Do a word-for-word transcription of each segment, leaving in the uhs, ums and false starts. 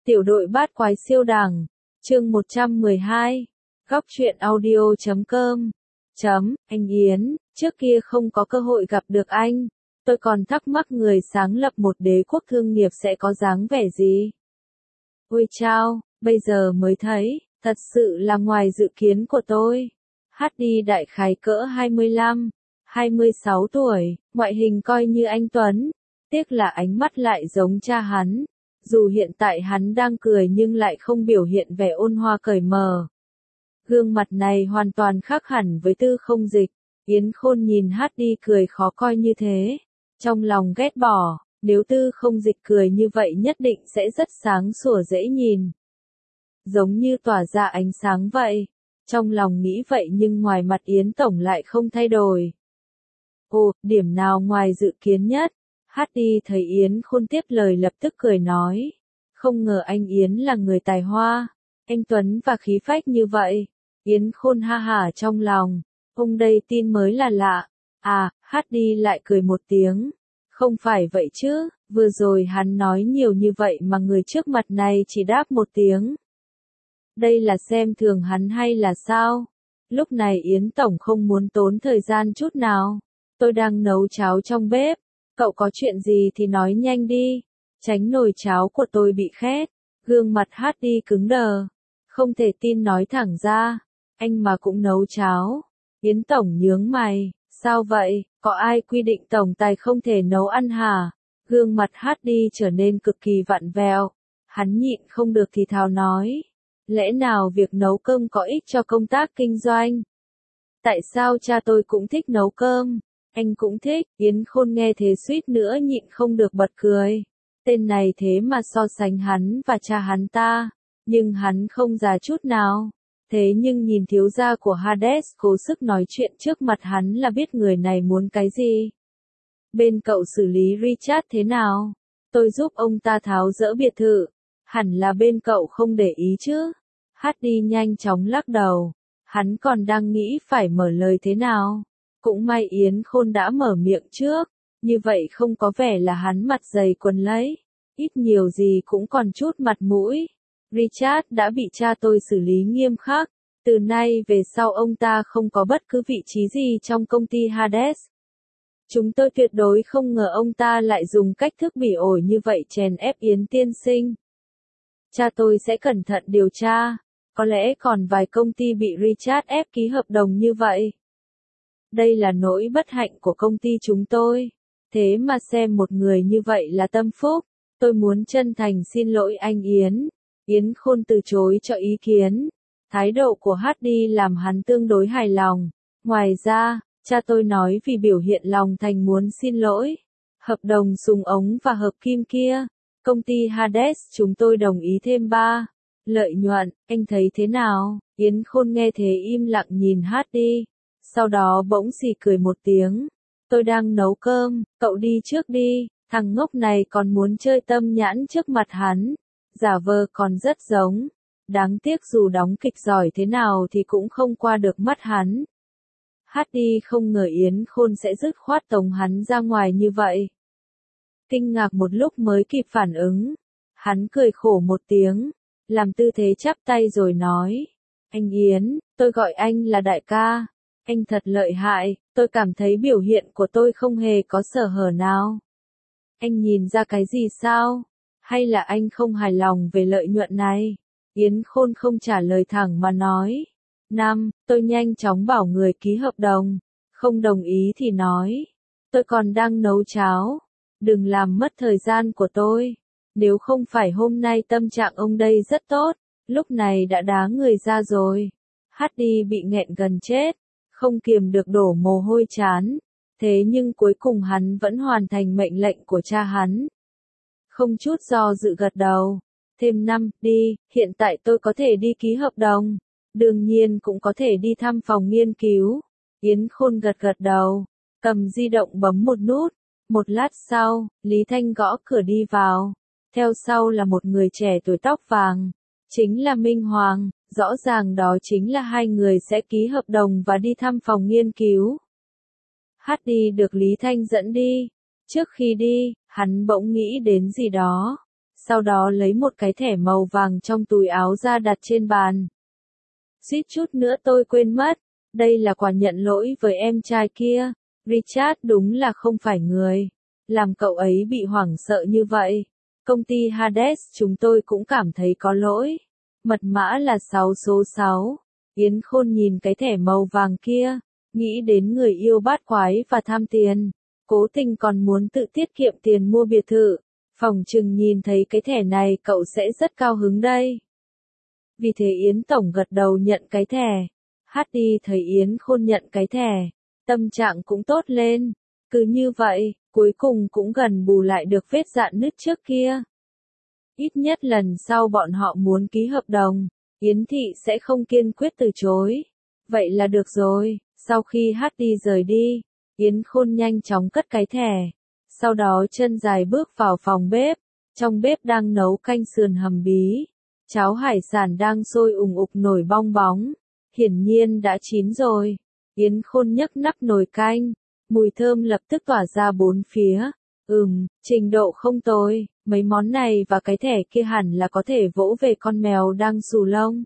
Tiểu đội bát quái siêu đẳng, chương một trăm mười hai, góc truyện audio chấm com, chấm, anh Yến, trước kia không có cơ hội gặp được anh, tôi còn thắc mắc người sáng lập một đế quốc thương nghiệp sẽ có dáng vẻ gì. Ôi chao, bây giờ mới thấy, thật sự là ngoài dự kiến của tôi. Hát đi đại khái cỡ hai mươi lăm, hai mươi sáu tuổi, ngoại hình coi như anh Tuấn, tiếc là ánh mắt lại giống cha hắn. Dù hiện tại hắn đang cười nhưng lại không biểu hiện vẻ ôn hòa cởi mở. Gương mặt này hoàn toàn khác hẳn với Tư Không Dịch. Yến Khôn nhìn Hát đi cười khó coi như thế, trong lòng ghét bỏ, nếu Tư Không Dịch cười như vậy nhất định sẽ rất sáng sủa dễ nhìn. Giống như tỏa ra ánh sáng vậy. Trong lòng nghĩ vậy nhưng ngoài mặt Yến Tổng lại không thay đổi. Ồ, điểm nào ngoài dự kiến nhất? Hát đi thấy Yến Khôn tiếp lời lập tức cười nói. Không ngờ anh Yến là người tài hoa, anh Tuấn và khí phách như vậy. Yến Khôn ha hả trong lòng, ông đây tin mới là lạ. À, Hát đi lại cười một tiếng. Không phải vậy chứ, vừa rồi hắn nói nhiều như vậy mà người trước mặt này chỉ đáp một tiếng. Đây là xem thường hắn hay là sao? Lúc này Yến Tổng không muốn tốn thời gian chút nào. Tôi đang nấu cháo trong bếp. Cậu có chuyện gì thì nói nhanh đi, tránh nồi cháo của tôi bị khét. Gương mặt Hát đi cứng đờ, không thể tin nói thẳng ra, anh mà cũng nấu cháo. Yến Tổng nhướng mày, sao vậy, có ai quy định tổng tài không thể nấu ăn hả? Gương mặt Hát đi trở nên cực kỳ vặn vẹo, hắn nhịn không được thì thào nói, lẽ nào việc nấu cơm có ích cho công tác kinh doanh? Tại sao cha tôi cũng thích nấu cơm? Anh cũng thích. Yến Khôn nghe thế suýt nữa nhịn không được bật cười. Tên này thế mà so sánh hắn và cha hắn ta, nhưng hắn không già chút nào. Thế nhưng nhìn thiếu gia của Hades cố sức nói chuyện trước mặt hắn là biết người này muốn cái gì. Bên cậu xử lý Richard thế nào? Tôi giúp ông ta tháo dỡ biệt thự. Hẳn là bên cậu không để ý chứ? Hát đi nhanh chóng lắc đầu. Hắn còn đang nghĩ phải mở lời thế nào. Cũng may Yến Khôn đã mở miệng trước, như vậy không có vẻ là hắn mặt dày quần lấy, ít nhiều gì cũng còn chút mặt mũi. Richard đã bị cha tôi xử lý nghiêm khắc, từ nay về sau ông ta không có bất cứ vị trí gì trong công ty Hades. Chúng tôi tuyệt đối không ngờ ông ta lại dùng cách thức bỉ ổi như vậy chèn ép Yến tiên sinh. Cha tôi sẽ cẩn thận điều tra, có lẽ còn vài công ty bị Richard ép ký hợp đồng như vậy. Đây là nỗi bất hạnh của công ty chúng tôi. Thế mà xem một người như vậy là tâm phúc. Tôi muốn chân thành xin lỗi anh Yến. Yến Khôn từ chối cho ý kiến. Thái độ của Hát đi làm hắn tương đối hài lòng. Ngoài ra, cha tôi nói vì biểu hiện lòng thành muốn xin lỗi. Hợp đồng súng ống và hợp kim kia. Công ty Hades chúng tôi đồng ý thêm ba. Lợi nhuận, anh thấy thế nào? Yến Khôn nghe thế im lặng nhìn Hát đi. Sau đó bỗng xì cười một tiếng. Tôi đang nấu cơm, cậu đi trước đi. Thằng ngốc này còn muốn chơi tâm nhãn trước mặt hắn. Giả vờ còn rất giống. Đáng tiếc dù đóng kịch giỏi thế nào thì cũng không qua được mắt hắn. Hát đi không ngờ Yến Khôn sẽ dứt khoát tống hắn ra ngoài như vậy. Kinh ngạc một lúc mới kịp phản ứng. Hắn cười khổ một tiếng. Làm tư thế chắp tay rồi nói. Anh Yến, tôi gọi anh là đại ca. Anh thật lợi hại, tôi cảm thấy biểu hiện của tôi không hề có sở hở nào. Anh nhìn ra cái gì sao? Hay là anh không hài lòng về lợi nhuận này? Yến Khôn không trả lời thẳng mà nói. Năm, tôi nhanh chóng bảo người ký hợp đồng. Không đồng ý thì nói. Tôi còn đang nấu cháo. Đừng làm mất thời gian của tôi. Nếu không phải hôm nay tâm trạng ông đây rất tốt, lúc này đã đá người ra rồi. Hát đi bị nghẹn gần chết. Không kiềm được đổ mồ hôi chán. Thế nhưng cuối cùng hắn vẫn hoàn thành mệnh lệnh của cha hắn. Không chút do dự gật đầu. Thêm năm, đi, hiện tại tôi có thể đi ký hợp đồng. Đương nhiên cũng có thể đi thăm phòng nghiên cứu. Yến Khôn gật gật đầu. Cầm di động bấm một nút. Một lát sau, Lý Thanh gõ cửa đi vào. Theo sau là một người trẻ tuổi tóc vàng. Chính là Minh Hoàng. Rõ ràng đó chính là hai người sẽ ký hợp đồng và đi thăm phòng nghiên cứu. Hát đi được Lý Thanh dẫn đi. Trước khi đi, hắn bỗng nghĩ đến gì đó. sau đó lấy một cái thẻ màu vàng trong túi áo ra đặt trên bàn. Suýt chút nữa tôi quên mất, đây là quà nhận lỗi với em trai kia. Richard đúng là không phải người làm cậu ấy bị hoảng sợ như vậy. Công ty Hades chúng tôi cũng cảm thấy có lỗi. Mật mã là sáu số sáu. Yến Khôn nhìn cái thẻ màu vàng kia, nghĩ đến người yêu bát quái và tham tiền. Cố tình còn muốn tự tiết kiệm tiền mua biệt thự. Phòng trừng nhìn thấy cái thẻ này cậu sẽ rất cao hứng đây. Vì thế Yến Tổng gật đầu nhận cái thẻ. Hardy thấy Yến Khôn nhận cái thẻ, tâm trạng cũng tốt lên. Cứ như vậy, cuối cùng cũng gần bù lại được vết dạn nứt trước kia. Ít nhất lần sau bọn họ muốn ký hợp đồng, Yến Thị sẽ không kiên quyết từ chối. Vậy là được rồi. Sau khi Hardy rời đi, Yến Khôn nhanh chóng cất cái thẻ. Sau đó chân dài bước vào phòng bếp. Trong bếp đang nấu canh sườn hầm bí. Cháo hải sản đang sôi ùng ục nổi bong bóng. Hiển nhiên đã chín rồi. Yến Khôn nhấc nắp nồi canh. Mùi thơm lập tức tỏa ra bốn phía. Ừm, trình độ không tồi. Mấy món này và cái thẻ kia hẳn là có thể vỗ về con mèo đang xù lông.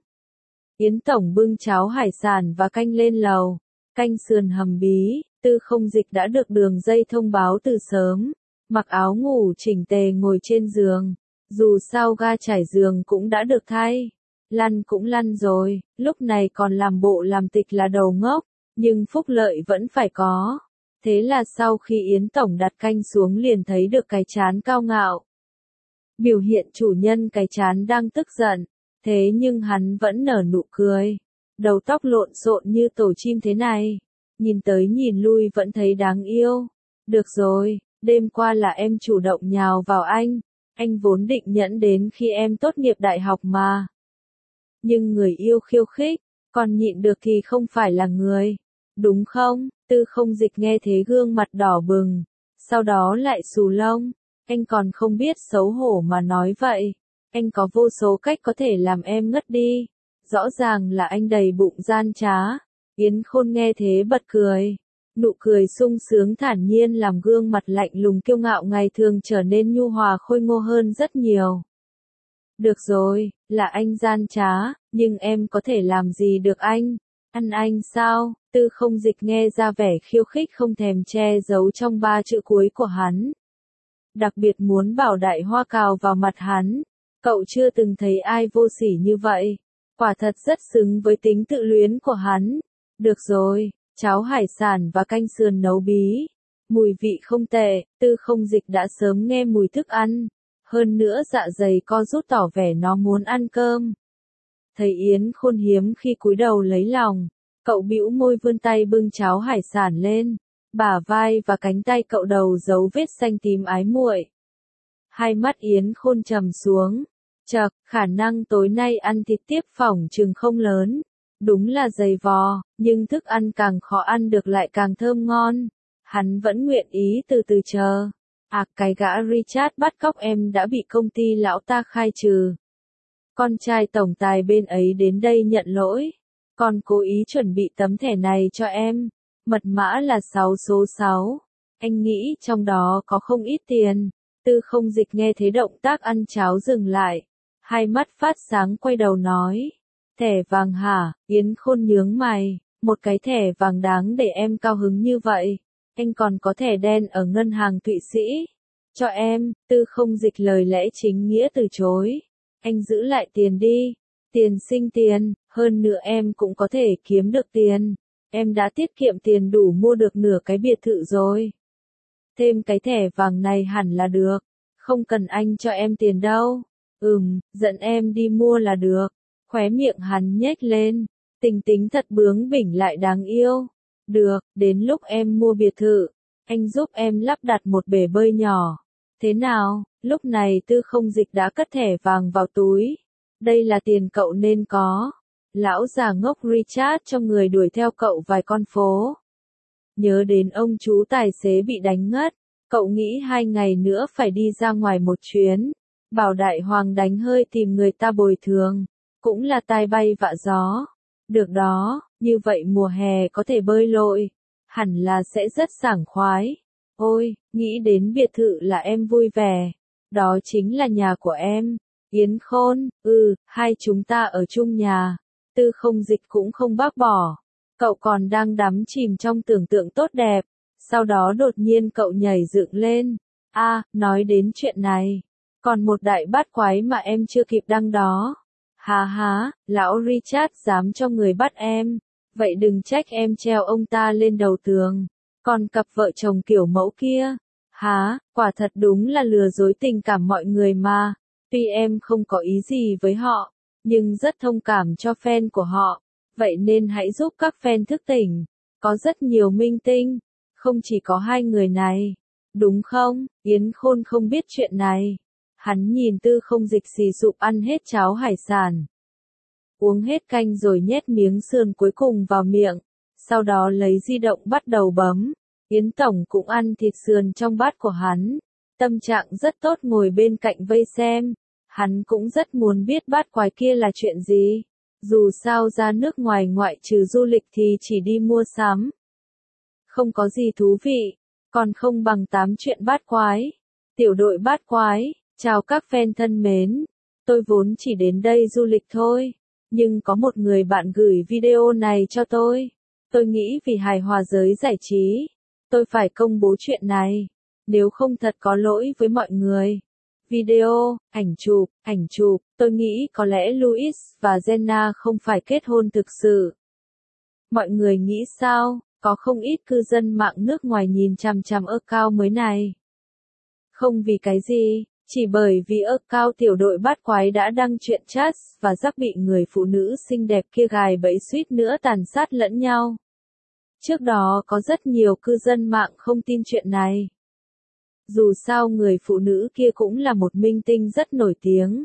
Yến Tổng bưng cháo hải sản và canh lên lầu. Canh sườn hầm bí. Tư Không Dịch đã được đường dây thông báo từ sớm. Mặc áo ngủ chỉnh tề ngồi trên giường. Dù sao ga trải giường cũng đã được thay. Lăn cũng lăn rồi, lúc này còn làm bộ làm tịch là đầu ngốc. Nhưng phúc lợi vẫn phải có. Thế là sau khi Yến Tổng đặt canh xuống liền thấy được cái trán cao ngạo. Biểu hiện chủ nhân cái trán đang tức giận. Thế nhưng hắn vẫn nở nụ cười. Đầu tóc lộn xộn như tổ chim thế này. Nhìn tới nhìn lui vẫn thấy đáng yêu. Được rồi, đêm qua là em chủ động nhào vào anh. Anh vốn định nhẫn đến khi em tốt nghiệp đại học mà. Nhưng người yêu khiêu khích, còn nhịn được thì không phải là người. Đúng không? Tư Không Dịch nghe thế gương mặt đỏ bừng. Sau đó lại xù lông. Anh còn không biết xấu hổ mà nói vậy. Anh có vô số cách có thể làm em ngất đi. Rõ ràng là anh đầy bụng gian trá. Yến Khôn nghe thế bật cười. Nụ cười sung sướng thản nhiên làm gương mặt lạnh lùng kiêu ngạo ngày thường trở nên nhu hòa khôi ngô hơn rất nhiều. Được rồi, là anh gian trá, nhưng em có thể làm gì được anh? Ăn anh sao? Tư Không Dịch nghe ra vẻ khiêu khích không thèm che giấu trong ba chữ cuối của hắn. Đặc biệt muốn bảo đại hoa cào vào mặt hắn. Cậu chưa từng thấy ai vô sỉ như vậy. Quả thật rất xứng với tính tự luyến của hắn. Được rồi, cháo hải sản và canh sườn nấu bí. Mùi vị không tệ, Tư Không Dịch đã sớm nghe mùi thức ăn. Hơn nữa dạ dày co rút tỏ vẻ nó muốn ăn cơm. Thấy Yến Khôn hiếm khi cúi đầu lấy lòng. Cậu bĩu môi vươn tay bưng cháo hải sản lên. Bả vai và cánh tay cậu đầu dấu vết xanh tím ái muội. Hai mắt Yến Khôn trầm xuống. Chậc, khả năng tối nay ăn thịt tiếp phỏng chừng không lớn. Đúng là dày vò, nhưng thức ăn càng khó ăn được lại càng thơm ngon. Hắn vẫn nguyện ý từ từ chờ. À, cái gã Richard bắt cóc em đã bị công ty lão ta khai trừ. Con trai tổng tài bên ấy đến đây nhận lỗi. Còn cố ý chuẩn bị tấm thẻ này cho em. Mật mã là sáu số sáu. Anh nghĩ trong đó có không ít tiền. Tư Không Dịch nghe thế động tác ăn cháo dừng lại. Hai mắt phát sáng quay đầu nói. Thẻ vàng hả? Yến Khôn nhướng mày. Một cái thẻ vàng đáng để em cao hứng như vậy. Anh còn có thẻ đen ở ngân hàng Thụy Sĩ. Cho em, Tư Không Dịch lời lẽ chính nghĩa từ chối. Anh giữ lại tiền đi. Tiền sinh tiền, hơn nữa em cũng có thể kiếm được tiền. Em đã tiết kiệm tiền đủ mua được nửa cái biệt thự rồi. Thêm cái thẻ vàng này hẳn là được. Không cần anh cho em tiền đâu. Ừm, dẫn em đi mua là được. Khóe miệng hắn nhếch lên. Tình tính thật bướng bỉnh lại đáng yêu. Được, đến lúc em mua biệt thự, anh giúp em lắp đặt một bể bơi nhỏ. Thế nào? Lúc này Tư Không Dịch đã cất thẻ vàng vào túi. Đây là tiền cậu nên có. Lão già ngốc Richard cho người đuổi theo cậu vài con phố. Nhớ đến ông chú tài xế bị đánh ngất. Cậu nghĩ hai ngày nữa phải đi ra ngoài một chuyến. Bảo đại hoàng đánh hơi tìm người ta bồi thường. Cũng là tai bay vạ gió. Được đó, như vậy mùa hè có thể bơi lội. Hẳn là sẽ rất sảng khoái. Ôi, nghĩ đến biệt thự là em vui vẻ. Đó chính là nhà của em. Yến Khôn, ừ, hai chúng ta ở chung nhà. Tư Không Dịch cũng không bác bỏ. Cậu còn đang đắm chìm trong tưởng tượng tốt đẹp. Sau đó đột nhiên cậu nhảy dựng lên. A, nói đến chuyện này. Còn một đại bát quái mà em chưa kịp đăng đó. Hà há, lão Richard dám cho người bắt em. Vậy đừng trách em treo ông ta lên đầu tường. Còn cặp vợ chồng kiểu mẫu kia. Há, quả thật đúng là lừa dối tình cảm mọi người mà. Tuy em không có ý gì với họ, nhưng rất thông cảm cho fan của họ. Vậy nên hãy giúp các fan thức tỉnh. Có rất nhiều minh tinh. Không chỉ có hai người này. Đúng không? Yến Khôn không biết chuyện này. Hắn nhìn Tư Không Dịch xì sụp ăn hết cháo hải sản. Uống hết canh rồi nhét miếng sườn cuối cùng vào miệng. Sau đó lấy di động bắt đầu bấm. Yến Tổng cũng ăn thịt sườn trong bát của hắn. Tâm trạng rất tốt ngồi bên cạnh vây xem. Hắn cũng rất muốn biết bát quái kia là chuyện gì. Dù sao ra nước ngoài ngoại trừ du lịch thì chỉ đi mua sắm. Không có gì thú vị. Còn không bằng tám chuyện bát quái. Tiểu đội bát quái. Chào các fan thân mến. Tôi vốn chỉ đến đây du lịch thôi. Nhưng có một người bạn gửi video này cho tôi. Tôi nghĩ vì hài hòa giới giải trí. Tôi phải công bố chuyện này. Nếu không thật có lỗi với mọi người. Video, ảnh chụp, ảnh chụp. Tôi nghĩ có lẽ Louis và Jenna không phải kết hôn thực sự. Mọi người nghĩ sao? Có không ít cư dân mạng nước ngoài nhìn chằm chằm account mới này. Không vì cái gì. Chỉ bởi vì account tiểu đội bát quái đã đăng chuyện chat và rắc bị người phụ nữ xinh đẹp kia gài bẫy suýt nữa tàn sát lẫn nhau. Trước đó có rất nhiều cư dân mạng không tin chuyện này. Dù sao người phụ nữ kia cũng là một minh tinh rất nổi tiếng.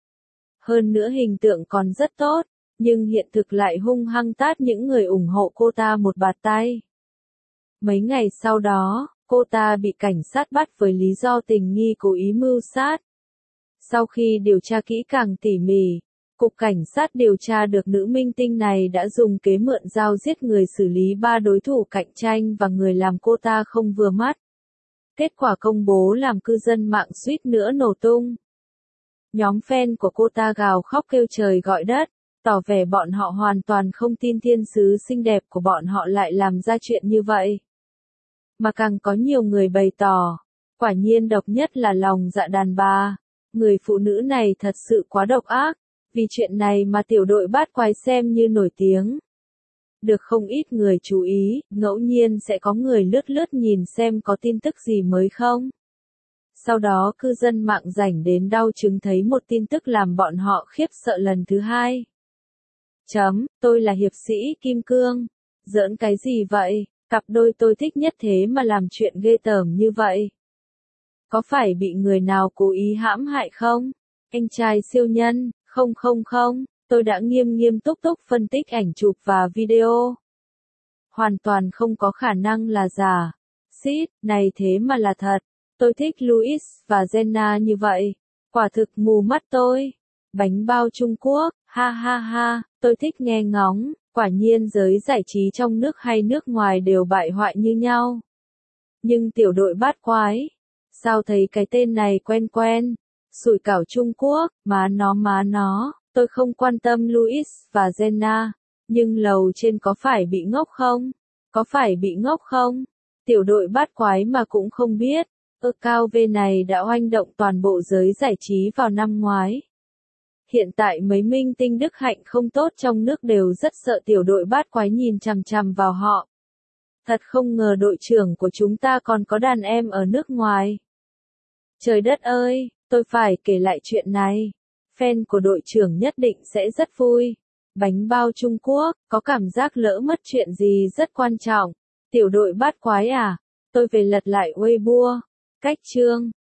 Hơn nữa hình tượng còn rất tốt, nhưng hiện thực lại hung hăng tát những người ủng hộ cô ta một bạt tay. Mấy ngày sau đó, cô ta bị cảnh sát bắt với lý do tình nghi cố ý mưu sát. Sau khi điều tra kỹ càng tỉ mỉ, Cục Cảnh sát điều tra được nữ minh tinh này đã dùng kế mượn dao giết người xử lý ba đối thủ cạnh tranh và người làm cô ta không vừa mắt. Kết quả công bố làm cư dân mạng suýt nữa nổ tung. Nhóm fan của cô ta gào khóc kêu trời gọi đất, tỏ vẻ bọn họ hoàn toàn không tin thiên sứ xinh đẹp của bọn họ lại làm ra chuyện như vậy. Mà càng có nhiều người bày tỏ, quả nhiên độc nhất là lòng dạ đàn bà. Người phụ nữ này thật sự quá độc ác, vì chuyện này mà tiểu đội bát quái xem như nổi tiếng. Được không ít người chú ý, ngẫu nhiên sẽ có người lướt lướt nhìn xem có tin tức gì mới không. Sau đó cư dân mạng rảnh đến đau chứng thấy một tin tức làm bọn họ khiếp sợ lần thứ hai. Chấm, tôi là hiệp sĩ Kim Cương. Giỡn cái gì vậy? Cặp đôi tôi thích nhất thế mà làm chuyện ghê tởm như vậy. Có phải bị người nào cố ý hãm hại không? Anh trai siêu nhân, không không không, tôi đã nghiêm nghiêm túc túc phân tích ảnh chụp và video. Hoàn toàn không có khả năng là giả. Xít, này thế mà là thật. Tôi thích Louis và Jenna như vậy. Quả thực mù mắt tôi. Bánh bao Trung Quốc, ha ha ha, tôi thích nghe ngóng. Quả nhiên giới giải trí trong nước hay nước ngoài đều bại hoại như nhau. Nhưng tiểu đội bát quái, sao thấy cái tên này quen quen? Sủi cảo Trung Quốc, má nó má nó, tôi không quan tâm Louis và Jenna, nhưng lầu trên có phải bị ngốc không? Có phải bị ngốc không? Tiểu đội bát quái mà cũng không biết. Account V này đã oanh động toàn bộ giới giải trí vào năm ngoái. Hiện tại mấy minh tinh đức hạnh không tốt trong nước đều rất sợ tiểu đội bát quái nhìn chằm chằm vào họ. Thật không ngờ đội trưởng của chúng ta còn có đàn em ở nước ngoài. Trời đất ơi, tôi phải kể lại chuyện này. Fan của đội trưởng nhất định sẽ rất vui. Bánh bao Trung Quốc, có cảm giác lỡ mất chuyện gì rất quan trọng. Tiểu đội bát quái à? Tôi về lật lại Weibo. Cách chương.